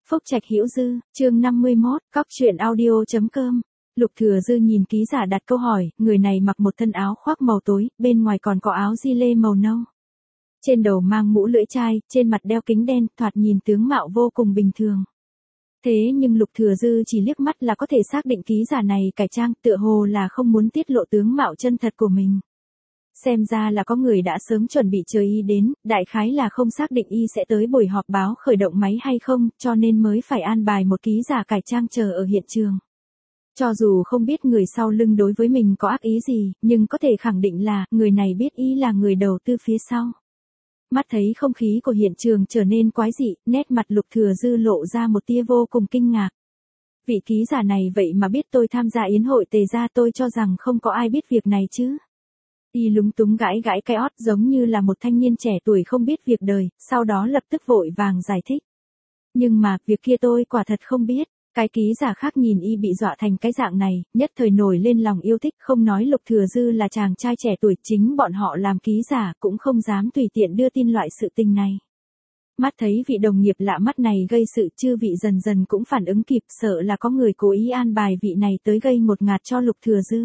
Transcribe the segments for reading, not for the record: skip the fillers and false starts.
Phúc Trạch Hữu Dư, chương 51, cóc truyện audio.com. Lục Thừa Dư nhìn ký giả đặt câu hỏi, người này mặc một thân áo khoác màu tối, bên ngoài còn có áo gi lê màu nâu. Trên đầu mang mũ lưỡi chai, trên mặt đeo kính đen, thoạt nhìn tướng mạo vô cùng bình thường. Thế nhưng Lục Thừa Dư chỉ liếc mắt là có thể xác định ký giả này cải trang, tựa hồ là không muốn tiết lộ tướng mạo chân thật của mình. Xem ra là có người đã sớm chuẩn bị chờ y đến, đại khái là không xác định y sẽ tới buổi họp báo khởi động máy hay không, cho nên mới phải an bài một ký giả cải trang chờ ở hiện trường. Cho dù không biết người sau lưng đối với mình có ác ý gì, nhưng có thể khẳng định là, người này biết y là người đầu tư phía sau. Mắt thấy không khí của hiện trường trở nên quái dị, nét mặt Lục Thừa Dư lộ ra một tia vô cùng kinh ngạc. Vị ký giả này vậy mà biết tôi tham gia yến hội Tề gia, tôi cho rằng không có ai biết việc này chứ. Y lúng túng gãi gãi cái ót giống như là một thanh niên trẻ tuổi không biết việc đời, sau đó lập tức vội vàng giải thích. Nhưng mà, việc kia tôi quả thật không biết. Cái ký giả khác nhìn y bị dọa thành cái dạng này, nhất thời nổi lên lòng yêu thích, không nói Lục Thừa Dư là chàng trai trẻ tuổi, chính bọn họ làm ký giả cũng không dám tùy tiện đưa tin loại sự tình này. Mắt thấy vị đồng nghiệp lạ mắt này gây sự, chư vị dần dần cũng phản ứng kịp, sợ là có người cố ý an bài vị này tới gây ngột ngạt cho Lục Thừa Dư.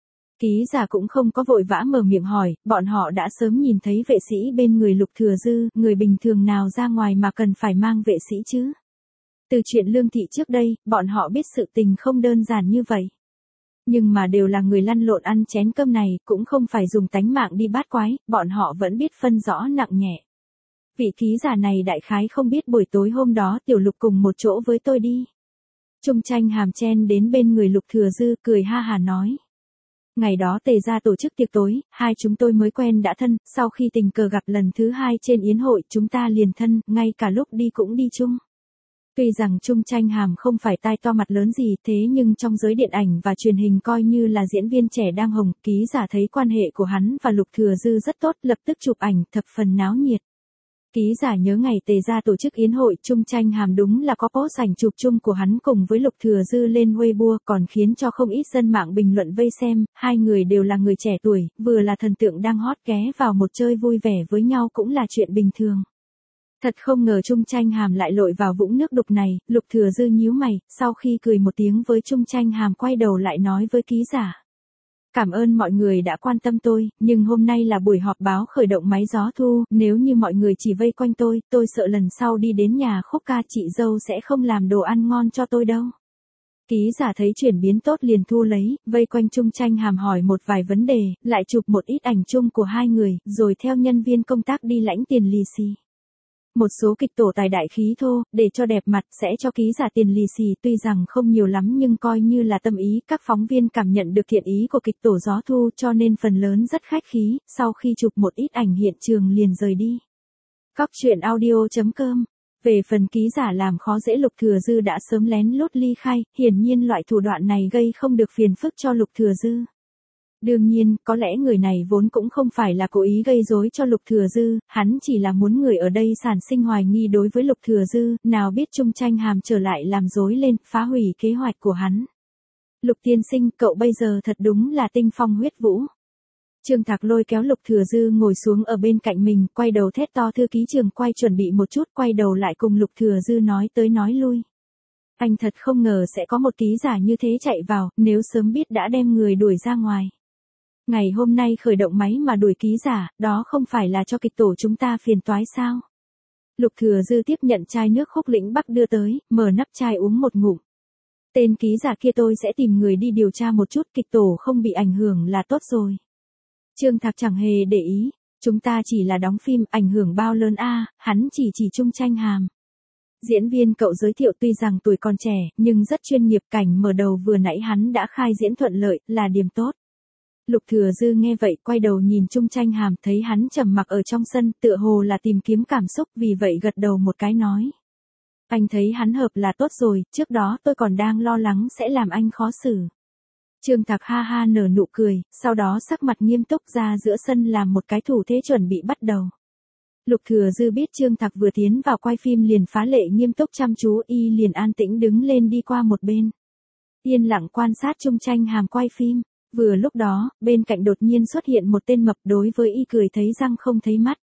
Ký giả cũng không có vội vã mở miệng hỏi, bọn họ đã sớm nhìn thấy vệ sĩ bên người Lục Thừa Dư, người bình thường nào ra ngoài mà cần phải mang vệ sĩ chứ? Từ chuyện Lương Thị trước đây, bọn họ biết sự tình không đơn giản như vậy. Nhưng mà đều là người lăn lộn ăn chén cơm này, cũng không phải dùng tánh mạng đi bát quái, bọn họ vẫn biết phân rõ nặng nhẹ. Vị ký giả này đại khái không biết buổi tối hôm đó Tiểu Lục cùng một chỗ với tôi đi. Trung Tranh Hàm chen đến bên người Lục Thừa Dư, cười ha hà nói. Ngày đó Tề gia tổ chức tiệc tối, hai chúng tôi mới quen đã thân, sau khi tình cờ gặp lần thứ hai trên yến hội chúng ta liền thân, ngay cả lúc đi cũng đi chung. Tuy rằng Trung Tranh Hàm không phải tai to mặt lớn gì, thế nhưng trong giới điện ảnh và truyền hình coi như là diễn viên trẻ đang hồng, ký giả thấy quan hệ của hắn và Lục Thừa Dư rất tốt, lập tức chụp ảnh, thập phần náo nhiệt. Ký giả nhớ ngày Tề gia tổ chức yến hội, Trung Tranh Hàm đúng là có post ảnh chụp chung của hắn cùng với Lục Thừa Dư lên Weibo, còn khiến cho không ít dân mạng bình luận vây xem, hai người đều là người trẻ tuổi, vừa là thần tượng đang hot, ghé vào một chơi vui vẻ với nhau cũng là chuyện bình thường. Thật không ngờ Trung Tranh Hàm lại lội vào vũng nước đục này, Lục Thừa Dư nhíu mày, sau khi cười một tiếng với Trung Tranh Hàm quay đầu lại nói với ký giả. Cảm ơn mọi người đã quan tâm tôi, nhưng hôm nay là buổi họp báo khởi động máy gió thu, nếu như mọi người chỉ vây quanh tôi sợ lần sau đi đến nhà Khúc ca chị dâu sẽ không làm đồ ăn ngon cho tôi đâu. Ký giả thấy chuyển biến tốt liền thu lấy, vây quanh Trung Tranh Hàm hỏi một vài vấn đề, lại chụp một ít ảnh chung của hai người, rồi theo nhân viên công tác đi lãnh tiền lì xì. Một số kịch tổ tài đại khí thô, để cho đẹp mặt sẽ cho ký giả tiền lì xì, tuy rằng không nhiều lắm nhưng coi như là tâm ý, các phóng viên cảm nhận được thiện ý của kịch tổ gió thu cho nên phần lớn rất khách khí, sau khi chụp một ít ảnh hiện trường liền rời đi. Cóc truyện audio.com. Về phần ký giả làm khó dễ Lục Thừa Dư đã sớm lén lút ly khai, hiển nhiên loại thủ đoạn này gây không được phiền phức cho Lục Thừa Dư. Đương nhiên, có lẽ người này vốn cũng không phải là cố ý gây rối cho Lục Thừa Dư, hắn chỉ là muốn người ở đây sản sinh hoài nghi đối với Lục Thừa Dư, nào biết Trung Tranh Hàm trở lại làm rối lên, phá hủy kế hoạch của hắn. Lục tiên sinh, cậu bây giờ thật đúng là tinh phong huyết vũ. Trương Thạc lôi kéo Lục Thừa Dư ngồi xuống ở bên cạnh mình, quay đầu thét to thư ký Trường quay chuẩn bị một chút, quay đầu lại cùng Lục Thừa Dư nói tới nói lui. Anh thật không ngờ sẽ có một ký giả như thế chạy vào, nếu sớm biết đã đem người đuổi ra ngoài. Ngày hôm nay khởi động máy mà đuổi ký giả, đó không phải là cho kịch tổ chúng ta phiền toái sao? Lục Thừa Dư tiếp nhận chai nước Khúc Lĩnh Bắc đưa tới, mở nắp chai uống một ngụm. Tên ký giả kia tôi sẽ tìm người đi điều tra một chút, kịch tổ không bị ảnh hưởng là tốt rồi. Trương Thạc chẳng hề để ý, chúng ta chỉ là đóng phim, ảnh hưởng bao lớn a, hắn chỉ Trung Tranh Hàm. Diễn viên cậu giới thiệu tuy rằng tuổi còn trẻ, nhưng rất chuyên nghiệp, cảnh mở đầu vừa nãy hắn đã khai diễn thuận lợi, là điểm tốt. Lục Thừa Dư nghe vậy quay đầu nhìn Trung Tranh Hàm, thấy hắn trầm mặc ở trong sân, tựa hồ là tìm kiếm cảm xúc, vì vậy gật đầu một cái nói. Anh thấy hắn hợp là tốt rồi, trước đó tôi còn đang lo lắng sẽ làm anh khó xử. Trương Thạc ha ha nở nụ cười, sau đó sắc mặt nghiêm túc ra giữa sân làm một cái thủ thế chuẩn bị bắt đầu. Lục Thừa Dư biết Trương Thạc vừa tiến vào quay phim liền phá lệ nghiêm túc chăm chú, y liền an tĩnh đứng lên đi qua một bên. Yên lặng quan sát Trung Tranh Hàm quay phim. Vừa lúc đó, bên cạnh đột nhiên xuất hiện một tên mập, đối với y cười thấy răng không thấy mắt.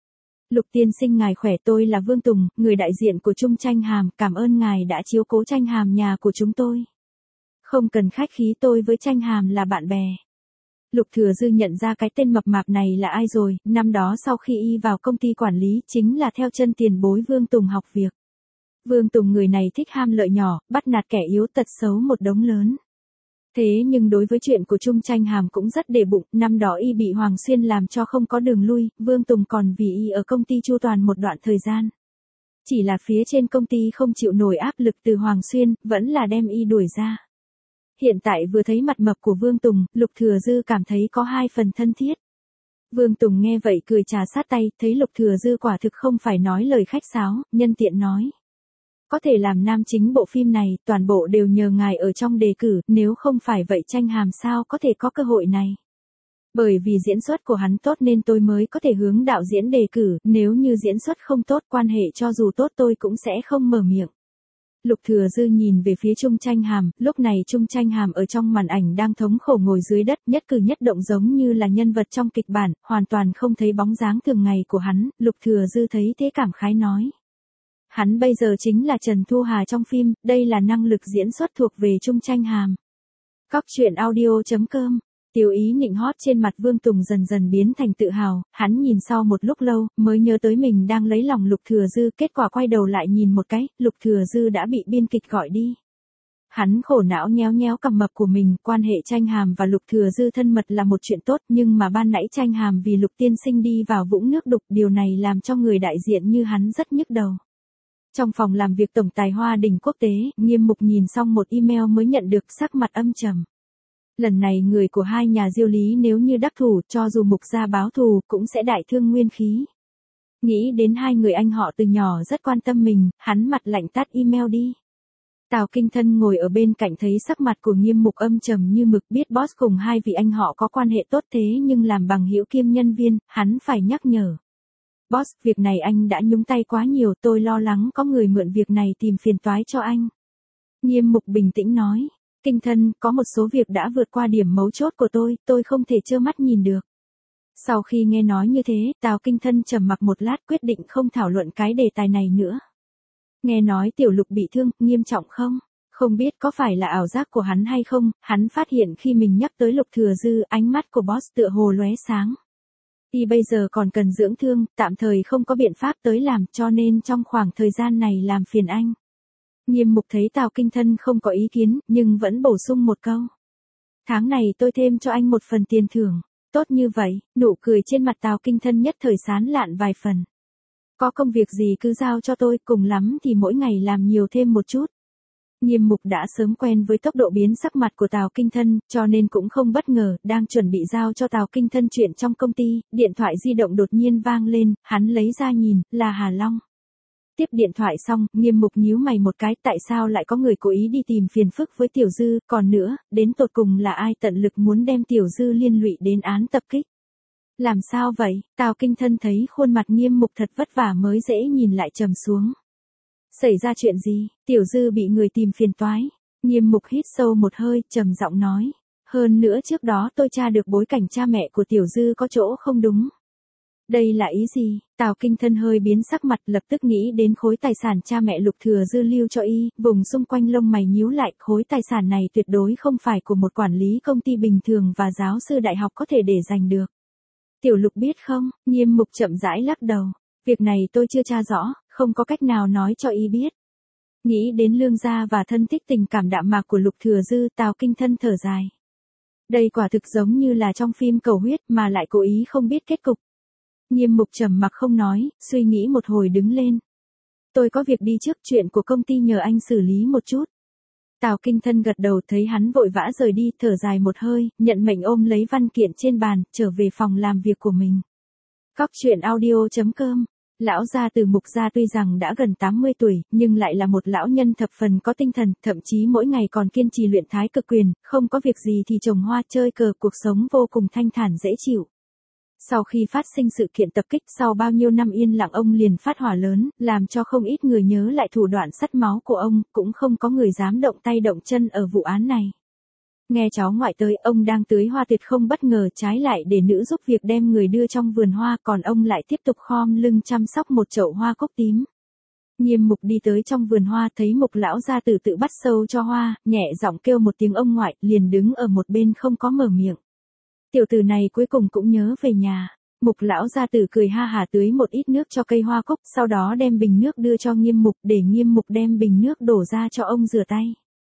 Lục tiên sinh ngài khỏe, tôi là Vương Tùng, người đại diện của Trung Tranh Hàm, cảm ơn ngài đã chiếu cố Tranh Hàm nhà của chúng tôi. Không cần khách khí, tôi với Tranh Hàm là bạn bè. Lục Thừa Dư nhận ra cái tên mập mạp này là ai rồi, năm đó sau khi y vào công ty quản lý chính là theo chân tiền bối Vương Tùng học việc. Vương Tùng người này thích ham lợi nhỏ, bắt nạt kẻ yếu, tật xấu một đống lớn. Thế nhưng đối với chuyện của Trung Tranh Hàm cũng rất để bụng, năm đó y bị Hoàng Xuyên làm cho không có đường lui, Vương Tùng còn vì y ở công ty chu toàn một đoạn thời gian. Chỉ là phía trên công ty không chịu nổi áp lực từ Hoàng Xuyên, vẫn là đem y đuổi ra. Hiện tại vừa thấy mặt mập của Vương Tùng, Lục Thừa Dư cảm thấy có hai phần thân thiết. Vương Tùng nghe vậy cười trà sát tay, thấy Lục Thừa Dư quả thực không phải nói lời khách sáo, nhân tiện nói. Có thể làm nam chính bộ phim này, toàn bộ đều nhờ ngài ở trong đề cử, nếu không phải vậy Tranh Hàm sao có thể có cơ hội này. Bởi vì diễn xuất của hắn tốt nên tôi mới có thể hướng đạo diễn đề cử, nếu như diễn xuất không tốt, quan hệ cho dù tốt tôi cũng sẽ không mở miệng. Lục Thừa Dư nhìn về phía Trung Tranh Hàm, lúc này Trung Tranh Hàm ở trong màn ảnh đang thống khổ ngồi dưới đất, nhất cử nhất động giống như là nhân vật trong kịch bản, hoàn toàn không thấy bóng dáng thường ngày của hắn, Lục Thừa Dư thấy thế cảm khái nói. Hắn bây giờ chính là Trần Thu Hà trong phim, đây là năng lực diễn xuất thuộc về Trung Tranh Hàm. Cóc truyện audio.com. Tiêu ý nịnh hót trên mặt Vương Tùng dần dần biến thành tự hào, hắn nhìn sau một lúc lâu, mới nhớ tới mình đang lấy lòng Lục Thừa Dư, kết quả quay đầu lại nhìn một cái, Lục Thừa Dư đã bị biên kịch gọi đi. Hắn khổ não nhéo nhéo cằm mập của mình, quan hệ Tranh Hàm và Lục Thừa Dư thân mật là một chuyện tốt, nhưng mà ban nãy Tranh Hàm vì Lục tiên sinh đi vào vũng nước đục, điều này làm cho người đại diện như hắn rất nhức đầu. Trong phòng làm việc Tổng tài Hoa Đình Quốc tế, Nghiêm Mục nhìn xong một email mới nhận được, sắc mặt âm trầm. Lần này người của hai nhà Diêu Lý nếu như đắc thủ, cho dù Mục gia báo thù, cũng sẽ đại thương nguyên khí. Nghĩ đến hai người anh họ từ nhỏ rất quan tâm mình, hắn mặt lạnh tắt email đi. Tào Kinh Thân ngồi ở bên cạnh thấy sắc mặt của Nghiêm Mục âm trầm như mực, biết boss cùng hai vị anh họ có quan hệ tốt thế nhưng làm bằng hữu kiêm nhân viên, hắn phải nhắc nhở. Boss, việc này anh đã nhúng tay quá nhiều, tôi lo lắng có người mượn việc này tìm phiền toái cho anh. Nghiêm Mục bình tĩnh nói. Kinh Thân, có một số việc đã vượt qua điểm mấu chốt của tôi không thể trơ mắt nhìn được. Sau khi nghe nói như thế, Tào Kinh Thân trầm mặc một lát quyết định không thảo luận cái đề tài này nữa. Nghe nói Tiểu Lục bị thương, nghiêm trọng không? Không biết có phải là ảo giác của hắn hay không, hắn phát hiện khi mình nhắc tới Lục Thừa Dư, ánh mắt của boss tựa hồ lóe sáng. Y bây giờ còn cần dưỡng thương, tạm thời không có biện pháp tới làm, cho nên trong khoảng thời gian này làm phiền anh. Nghiêm Mục thấy Tào Kinh Thân không có ý kiến, nhưng vẫn bổ sung một câu. Tháng này tôi thêm cho anh một phần tiền thưởng. Tốt như vậy, nụ cười trên mặt Tào Kinh Thân nhất thời sán lạn vài phần. Có công việc gì cứ giao cho tôi, cùng lắm thì mỗi ngày làm nhiều thêm một chút. Nghiêm Mục đã sớm quen với tốc độ biến sắc mặt của Tào Kinh Thân, cho nên cũng không bất ngờ, đang chuẩn bị giao cho Tào Kinh Thân chuyện trong công ty, điện thoại di động đột nhiên vang lên, hắn lấy ra nhìn, là Hà Long. Tiếp điện thoại xong, Nghiêm Mục nhíu mày một cái, tại sao lại có người cố ý đi tìm phiền phức với Tiểu Dư, còn nữa, đến tột cùng là ai tận lực muốn đem Tiểu Dư liên lụy đến án tập kích. Làm sao vậy? Tào Kinh Thân thấy khuôn mặt Nghiêm Mục thật vất vả mới dễ nhìn lại trầm xuống. Xảy ra chuyện gì? Tiểu Dư bị người tìm phiền toái. Nghiêm Mục hít sâu một hơi, trầm giọng nói. Hơn nữa trước đó tôi tra được bối cảnh cha mẹ của Tiểu Dư có chỗ không đúng. Đây là ý gì? Tào Kinh Thân hơi biến sắc mặt, lập tức nghĩ đến khối tài sản cha mẹ Lục Thừa Dư lưu cho y, vùng xung quanh lông mày nhíu lại, khối tài sản này tuyệt đối không phải của một quản lý công ty bình thường và giáo sư đại học có thể để giành được. Tiểu Lục biết không? Nghiêm Mục chậm rãi lắc đầu. Việc này tôi chưa tra rõ, không có cách nào nói cho y biết. Nghĩ đến lương gia và thân thích tình cảm đạm mạc của Lục Thừa Dư, Tào Kinh Thân thở dài. Đây quả thực giống như là trong phim cầu huyết mà lại cố ý không biết kết cục. Nghiêm Mục trầm mặc không nói, suy nghĩ một hồi đứng lên. Tôi có việc đi trước, chuyện của công ty nhờ anh xử lý một chút. Tào Kinh Thân gật đầu, thấy hắn vội vã rời đi, thở dài một hơi, nhận mệnh ôm lấy văn kiện trên bàn, trở về phòng làm việc của mình. Cóc truyện audio.com. Lão gia Từ Mục gia tuy rằng đã gần 80 tuổi, nhưng lại là một lão nhân thập phần có tinh thần, thậm chí mỗi ngày còn kiên trì luyện thái cực quyền, không có việc gì thì trồng hoa chơi cờ, cuộc sống vô cùng thanh thản dễ chịu. Sau khi phát sinh sự kiện tập kích, sau bao nhiêu năm yên lặng ông liền phát hỏa lớn, làm cho không ít người nhớ lại thủ đoạn sắt máu của ông, cũng không có người dám động tay động chân ở vụ án này. Nghe cháu ngoại tới, ông đang tưới hoa tuyệt không bất ngờ, trái lại để nữ giúp việc đem người đưa trong vườn hoa, còn ông lại tiếp tục khom lưng chăm sóc một chậu hoa cúc tím. Nghiêm Mục đi tới trong vườn hoa, thấy Mục lão gia tử tự bắt sâu cho hoa, nhẹ giọng kêu một tiếng ông ngoại, liền đứng ở một bên không có mở miệng. Tiểu tử này cuối cùng cũng nhớ về nhà. Mục lão gia tử cười ha hả tưới một ít nước cho cây hoa cúc, sau đó đem bình nước đưa cho Nghiêm Mục, để Nghiêm Mục đem bình nước đổ ra cho ông rửa tay.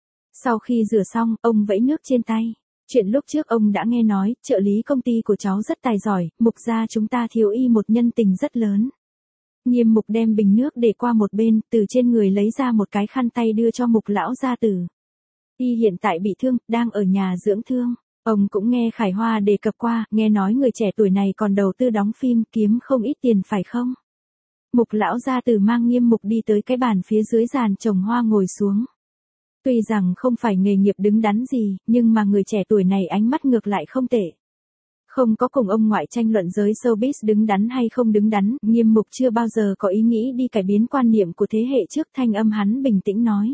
Sau khi rửa xong, ông vẫy nước trên tay. Chuyện lúc trước ông đã nghe nói, trợ lý công ty của cháu rất tài giỏi, Mục gia chúng ta thiếu y một nhân tình rất lớn. Nghiêm Mục đem bình nước để qua một bên, từ trên người lấy ra một cái khăn tay đưa cho Mục lão gia tử. Y hiện tại bị thương, đang ở nhà dưỡng thương. Ông cũng nghe Khải Hoa đề cập qua, nghe nói người trẻ tuổi này còn đầu tư đóng phim, kiếm không ít tiền phải không? Mục lão gia tử mang Nghiêm Mục đi tới cái bàn phía dưới giàn trồng hoa ngồi xuống. Tuy rằng không phải nghề nghiệp đứng đắn gì, nhưng mà người trẻ tuổi này ánh mắt ngược lại không tệ. Không có cùng ông ngoại tranh luận giới showbiz đứng đắn hay không đứng đắn, Nghiêm Mục chưa bao giờ có ý nghĩ đi cải biến quan niệm của thế hệ trước, thanh âm hắn bình tĩnh nói.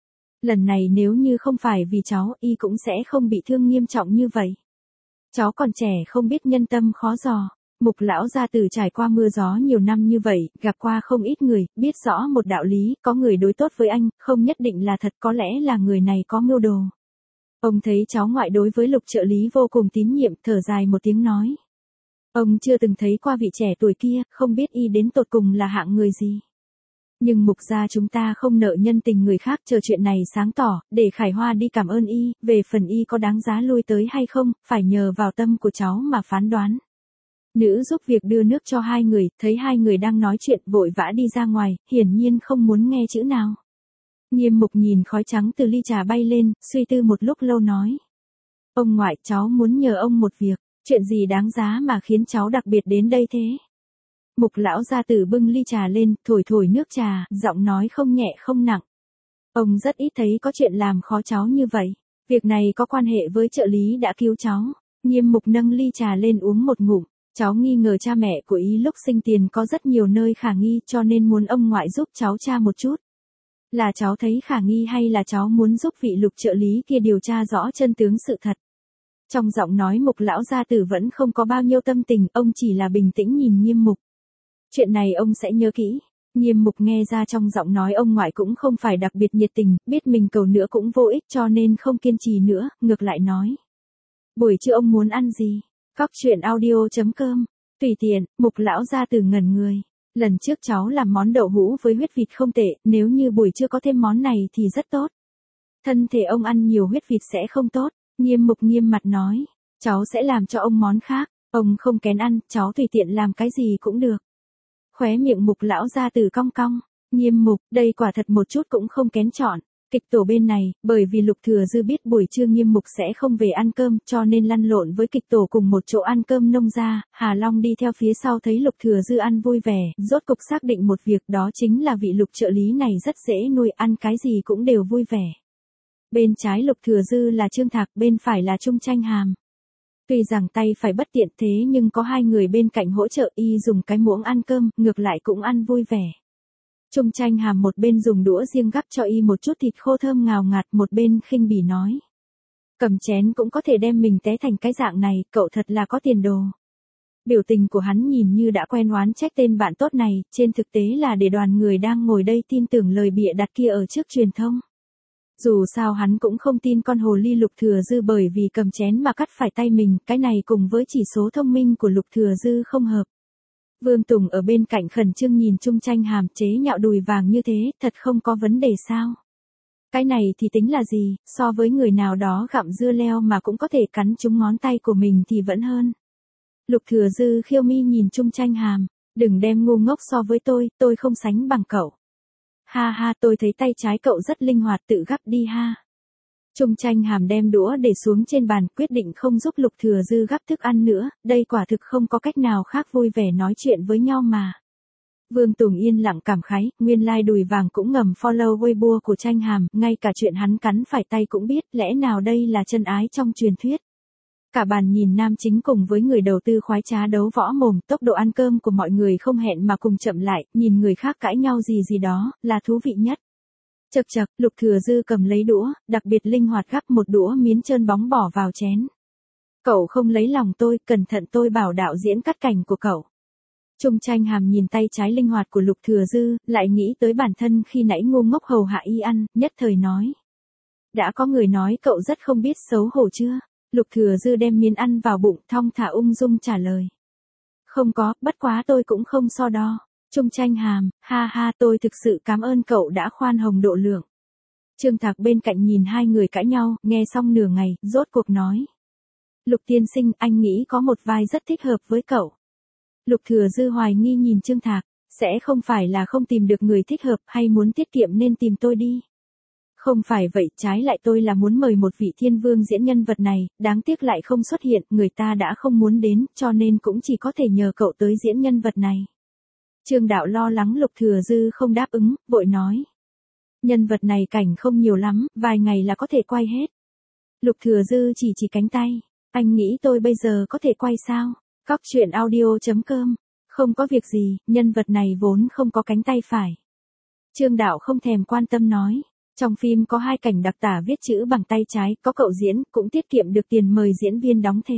Lần này nếu như không phải vì cháu, y cũng sẽ không bị thương nghiêm trọng như vậy. Cháu còn trẻ không biết nhân tâm khó dò. Mục lão gia tử trải qua mưa gió nhiều năm như vậy, gặp qua không ít người, biết rõ một đạo lý, có người đối tốt với anh, không nhất định là thật, có lẽ là người này có mưu đồ. Ông thấy cháu ngoại đối với Lục trợ lý vô cùng tín nhiệm, thở dài một tiếng nói. Ông chưa từng thấy qua vị trẻ tuổi kia, không biết y đến tột cùng là hạng người gì. Nhưng Mục gia chúng ta không nợ nhân tình người khác, chờ chuyện này sáng tỏ, để Khải Hoa đi cảm ơn y, về phần y có đáng giá lui tới hay không, phải nhờ vào tâm của cháu mà phán đoán. Nữ giúp việc đưa nước cho hai người, thấy hai người đang nói chuyện, vội vã đi ra ngoài, hiển nhiên không muốn nghe chữ nào. Nghiêm Mục nhìn khói trắng từ ly trà bay lên, suy tư một lúc lâu nói. Ông ngoại, cháu muốn nhờ ông một việc, chuyện gì đáng giá mà khiến cháu đặc biệt đến đây thế? Mục lão gia tử bưng ly trà lên, thổi thổi nước trà, giọng nói không nhẹ không nặng. Ông rất ít thấy có chuyện làm khó cháu như vậy. Việc này có quan hệ với trợ lý đã cứu cháu. Nghiêm Mục nâng ly trà lên uống một ngụm. Cháu nghi ngờ cha mẹ của y lúc sinh tiền có rất nhiều nơi khả nghi, cho nên muốn ông ngoại giúp cháu tra một chút. Là cháu thấy khả nghi hay là cháu muốn giúp vị Lục trợ lý kia điều tra rõ chân tướng sự thật? Trong giọng nói Mục lão gia tử vẫn không có bao nhiêu tâm tình, ông chỉ là bình tĩnh nhìn Nghiêm Mục. Chuyện này ông sẽ nhớ kỹ. Nghiêm Mục nghe ra trong giọng nói ông ngoại cũng không phải đặc biệt nhiệt tình, biết mình cầu nữa cũng vô ích cho nên không kiên trì nữa, ngược lại nói. Buổi trưa ông muốn ăn gì? Cóc truyện audio.com. Tùy tiện, Mục lão gia tử ngẩn người. Lần trước cháu làm món đậu hũ với huyết vịt không tệ, nếu như buổi trưa có thêm món này thì rất tốt. Thân thể ông ăn nhiều huyết vịt sẽ không tốt. Nghiêm Mục nghiêm mặt nói. Cháu sẽ làm cho ông món khác. Ông không kén ăn, cháu tùy tiện làm cái gì cũng được. Khóe miệng Mục lão gia tử cong cong. Nghiêm Mục, đây quả thật một chút cũng không kén chọn. Kịch tổ bên này, bởi vì Lục Thừa Dư biết buổi trưa Nghiêm Mục sẽ không về ăn cơm, cho nên lăn lộn với kịch tổ cùng một chỗ ăn cơm nông gia. Hà Long đi theo phía sau thấy Lục Thừa Dư ăn vui vẻ, rốt cục xác định một việc, đó chính là vị Lục trợ lý này rất dễ nuôi, ăn cái gì cũng đều vui vẻ. Bên trái Lục Thừa Dư là Trương Thạc, bên phải là Trung Tranh Hàm. Tuy rằng tay phải bất tiện thế nhưng có hai người bên cạnh hỗ trợ, y dùng cái muỗng ăn cơm, ngược lại cũng ăn vui vẻ. Trung Tranh Hàm một bên dùng đũa riêng gắp cho y một chút thịt khô thơm ngào ngạt, một bên khinh bỉ nói. Cầm chén cũng có thể đem mình té thành cái dạng này, cậu thật là có tiền đồ. Biểu tình của hắn nhìn như đã quen oán trách tên bạn tốt này, trên thực tế là để đoàn người đang ngồi đây tin tưởng lời bịa đặt kia ở trước truyền thông. Dù sao hắn cũng không tin con hồ ly Lục Thừa Dư bởi vì cầm chén mà cắt phải tay mình, cái này cùng với chỉ số thông minh của Lục Thừa Dư không hợp. Vương Tùng ở bên cạnh khẩn trương nhìn Trung Tranh Hàm, chế nhạo đùi vàng như thế, thật không có vấn đề sao? Cái này thì tính là gì, so với người nào đó gặm dưa leo mà cũng có thể cắn trúng ngón tay của mình thì vẫn hơn. Lục Thừa Dư khiêu mi nhìn Trung Tranh Hàm, đừng đem ngu ngốc so với tôi không sánh bằng cậu. Ha ha, tôi thấy tay trái cậu rất linh hoạt, tự gắp đi ha. Trung Tranh Hàm đem đũa để xuống trên bàn, quyết định không giúp Lục Thừa Dư gắp thức ăn nữa, đây quả thực không có cách nào khác, vui vẻ nói chuyện với nhau mà. Vương Tùng yên lặng cảm khái, nguyên lai đùi vàng cũng ngầm follow Weibo của Tranh Hàm, ngay cả chuyện hắn cắn phải tay cũng biết, lẽ nào đây là chân ái trong truyền thuyết. Cả bàn nhìn nam chính cùng với người đầu tư khoái trá đấu võ mồm, tốc độ ăn cơm của mọi người không hẹn mà cùng chậm lại, nhìn người khác cãi nhau gì gì đó, là thú vị nhất. Chậc chậc, Lục Thừa Dư cầm lấy đũa, đặc biệt linh hoạt gắp một đũa miến trơn bóng bỏ vào chén. Cậu không lấy lòng tôi, cẩn thận tôi bảo đạo diễn cắt cảnh của cậu. Trung Tranh Hàm nhìn tay trái linh hoạt của Lục Thừa Dư, lại nghĩ tới bản thân khi nãy ngu ngốc hầu hạ y ăn, nhất thời nói. Đã có người nói cậu rất không biết xấu hổ chưa? Lục Thừa Dư đem miến ăn vào bụng, thong thả ung dung trả lời. Không có, bất quá tôi cũng không so đo. Trung Tranh Hàm, ha ha, tôi thực sự cảm ơn cậu đã khoan hồng độ lượng. Trương Thạc bên cạnh nhìn hai người cãi nhau, nghe xong nửa ngày, rốt cuộc nói. Lục tiên sinh, anh nghĩ có một vai rất thích hợp với cậu. Lục Thừa Dư hoài nghi nhìn Trương Thạc, sẽ không phải là không tìm được người thích hợp hay muốn tiết kiệm nên tìm tôi đi. Không phải vậy, trái lại tôi là muốn mời một vị thiên vương diễn nhân vật này, đáng tiếc lại không xuất hiện, người ta đã không muốn đến, cho nên cũng chỉ có thể nhờ cậu tới diễn nhân vật này. Trương Đạo lo lắng Lục Thừa Dư không đáp ứng, vội nói. Nhân vật này cảnh không nhiều lắm, vài ngày là có thể quay hết. Lục Thừa Dư chỉ cánh tay, anh nghĩ tôi bây giờ có thể quay sao? Cóc truyện audio.com, không có việc gì, nhân vật này vốn không có cánh tay phải. Trương Đạo không thèm quan tâm nói. Trong phim có 2 cảnh đặc tả viết chữ bằng tay trái, có cậu diễn, cũng tiết kiệm được tiền mời diễn viên đóng thế.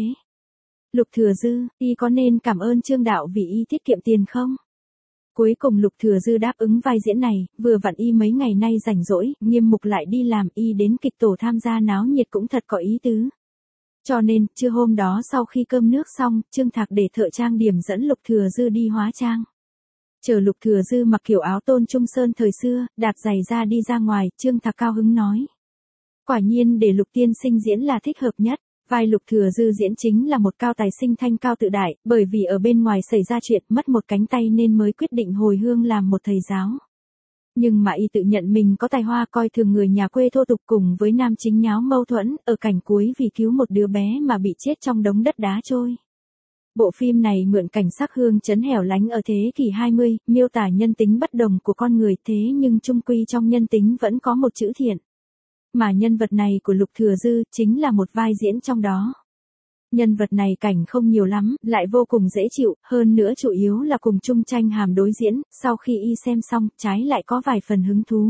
Lục Thừa Dư, y có nên cảm ơn Trương Đạo vì y tiết kiệm tiền không? Cuối cùng Lục Thừa Dư đáp ứng vai diễn này, vừa vặn y mấy ngày nay rảnh rỗi, Nghiêm Mục lại đi làm, y đến kịch tổ tham gia náo nhiệt cũng thật có ý tứ. Cho nên, trưa hôm đó sau khi cơm nước xong, Trương Thạc để thợ trang điểm dẫn Lục Thừa Dư đi hóa trang. Chờ Lục Thừa Dư mặc kiểu áo tôn trung sơn thời xưa, đạp giày ra đi ra ngoài, Trương Thạc cao hứng nói. Quả nhiên để Lục tiên sinh diễn là thích hợp nhất. Vai Lục Thừa Dư diễn chính là một cao tài sinh thanh cao tự đại, bởi vì ở bên ngoài xảy ra chuyện mất một cánh tay nên mới quyết định hồi hương làm một thầy giáo. Nhưng mà y tự nhận mình có tài hoa, coi thường người nhà quê thô tục, cùng với nam chính nháo mâu thuẫn, ở cảnh cuối vì cứu một đứa bé mà bị chết trong đống đất đá trôi. Bộ phim này mượn cảnh sắc hương trấn hẻo lánh ở thế kỷ 20, miêu tả nhân tính bất đồng của con người, thế nhưng chung quy trong nhân tính vẫn có một chữ thiện. Mà nhân vật này của Lục Thừa Dư chính là một vai diễn trong đó. Nhân vật này cảnh không nhiều lắm, lại vô cùng dễ chịu, hơn nữa chủ yếu là cùng Trung Tranh Hàm đối diễn, sau khi y xem xong, trái lại có vài phần hứng thú.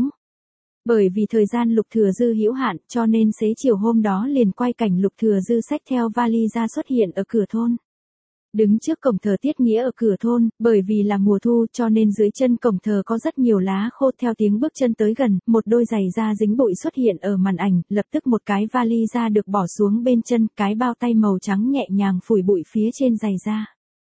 Bởi vì thời gian Lục Thừa Dư hữu hạn, cho nên xế chiều hôm đó liền quay cảnh Lục Thừa Dư xách theo vali ra xuất hiện ở cửa thôn. Đứng trước cổng thờ Tiết Nghĩa ở cửa thôn, bởi vì là mùa thu cho nên dưới chân cổng thờ có rất nhiều lá khô, theo tiếng bước chân tới gần, một đôi giày da dính bụi xuất hiện ở màn ảnh, lập tức một cái vali da được bỏ xuống bên chân, cái bao tay màu trắng nhẹ nhàng phủi bụi phía trên giày da.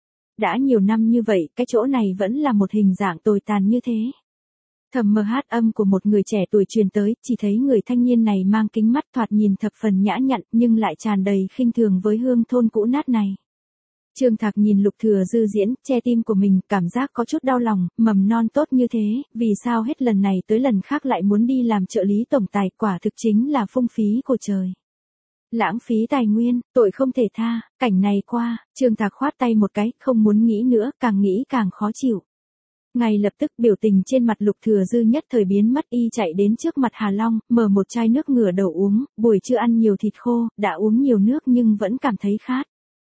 Đã nhiều năm như vậy, cái chỗ này vẫn là một hình dạng tồi tàn như thế. Thầm mờ hát âm của một người trẻ tuổi truyền tới, chỉ thấy người thanh niên này mang kính mắt thoạt nhìn thập phần nhã nhặn, nhưng lại tràn đầy khinh thường với hương thôn cũ nát này. Trương Thạc nhìn Lục Thừa Dư diễn, che tim của mình, cảm giác có chút đau lòng, mầm non tốt như thế, vì sao hết lần này tới lần khác lại muốn đi làm trợ lý tổng tài, quả thực chính là phung phí của trời. Lãng phí tài nguyên, tội không thể tha, cảnh này qua, Trương Thạc khoát tay một cái, không muốn nghĩ nữa, càng nghĩ càng khó chịu. Ngay lập tức biểu tình trên mặt Lục Thừa Dư nhất thời biến mất, y chạy đến trước mặt Hà Long, mở một chai nước ngửa đầu uống, buổi trưa ăn nhiều thịt khô, đã uống nhiều nước nhưng vẫn cảm thấy khát.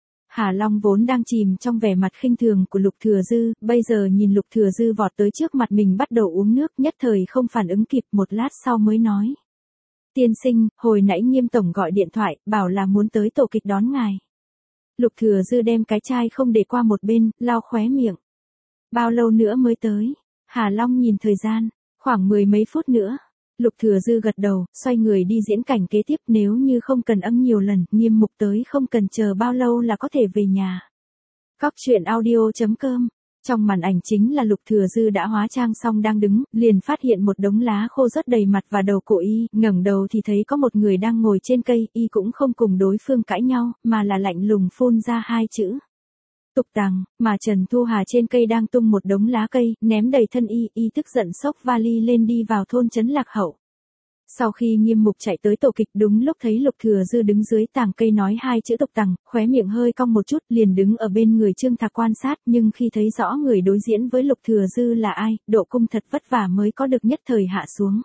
Hà Long vốn đang chìm trong vẻ mặt khinh thường của Lục Thừa Dư, bây giờ nhìn Lục Thừa Dư vọt tới trước mặt mình bắt đầu uống nước, nhất thời không phản ứng kịp, một lát sau mới nói. Tiên sinh, hồi nãy Nghiêm tổng gọi điện thoại, bảo là muốn tới tổ kịch đón ngài. Lục Thừa Dư đem cái chai không để qua một bên, lau khóe miệng. Bao lâu nữa mới tới? Hà Long nhìn thời gian, khoảng 10 mấy phút nữa. Lục Thừa Dư gật đầu, xoay người đi diễn cảnh kế tiếp, nếu như không cần âm nhiều lần, Nghiêm Mục tới không cần chờ bao lâu là có thể về nhà. Cóc truyện audio.com. Trong màn ảnh chính là Lục Thừa Dư đã hóa trang xong đang đứng, liền phát hiện một đống lá khô rớt đầy mặt và đầu của y, ngẩng đầu thì thấy có một người đang ngồi trên cây, y cũng không cùng đối phương cãi nhau, mà là lạnh lùng phun ra 2 chữ. Tục tằng, mà Trần Thu Hà trên cây đang tung một đống lá cây, ném đầy thân y tức giận xốc vali lên đi vào thôn trấn Lạc Hậu. Sau khi Nghiêm Mục chạy tới tổ kịch, đúng lúc thấy Lục Thừa Dư đứng dưới tàng cây nói 2 chữ tục tằng, khóe miệng hơi cong một chút, liền đứng ở bên người Trương Thạc quan sát, nhưng khi thấy rõ người đối diễn với Lục Thừa Dư là ai, độ cung thật vất vả mới có được nhất thời hạ xuống.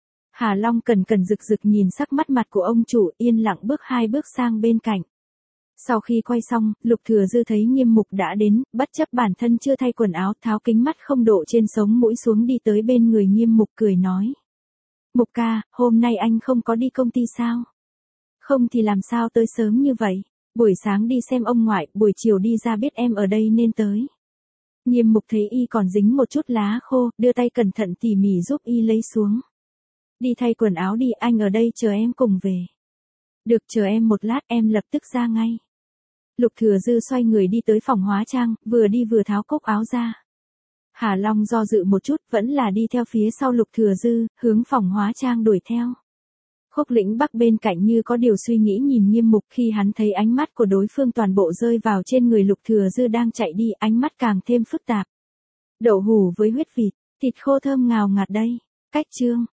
Hà Long cẩn rực rực nhìn sắc mắt mặt của ông chủ, yên lặng bước 2 bước sang bên cạnh. Sau khi quay xong, Lục Thừa Dư thấy Nghiêm Mục đã đến, bất chấp bản thân chưa thay quần áo, tháo kính mắt không độ trên sống mũi xuống đi tới bên người Nghiêm Mục cười nói. Mục ca, hôm nay anh không có đi công ty sao? Không thì làm sao tới sớm như vậy? Buổi sáng đi xem ông ngoại, buổi chiều đi ra biết em ở đây nên tới. Nghiêm Mục thấy y còn dính một chút lá khô, đưa tay cẩn thận tỉ mỉ giúp y lấy xuống. Đi thay quần áo đi, anh ở đây chờ em cùng về. Được, chờ em một lát, em lập tức ra ngay. Lục Thừa Dư xoay người đi tới phòng hóa trang, vừa đi vừa tháo cúc áo ra. Hà Long do dự một chút, vẫn là đi theo phía sau Lục Thừa Dư, hướng phòng hóa trang đuổi theo. Khúc Lĩnh Bắc bên cạnh như có điều suy nghĩ nhìn Nghiêm Mục, khi hắn thấy ánh mắt của đối phương toàn bộ rơi vào trên người Lục Thừa Dư đang chạy đi, ánh mắt càng thêm phức tạp. Đậu hủ với huyết vịt, thịt khô thơm ngào ngạt đây. Cách chương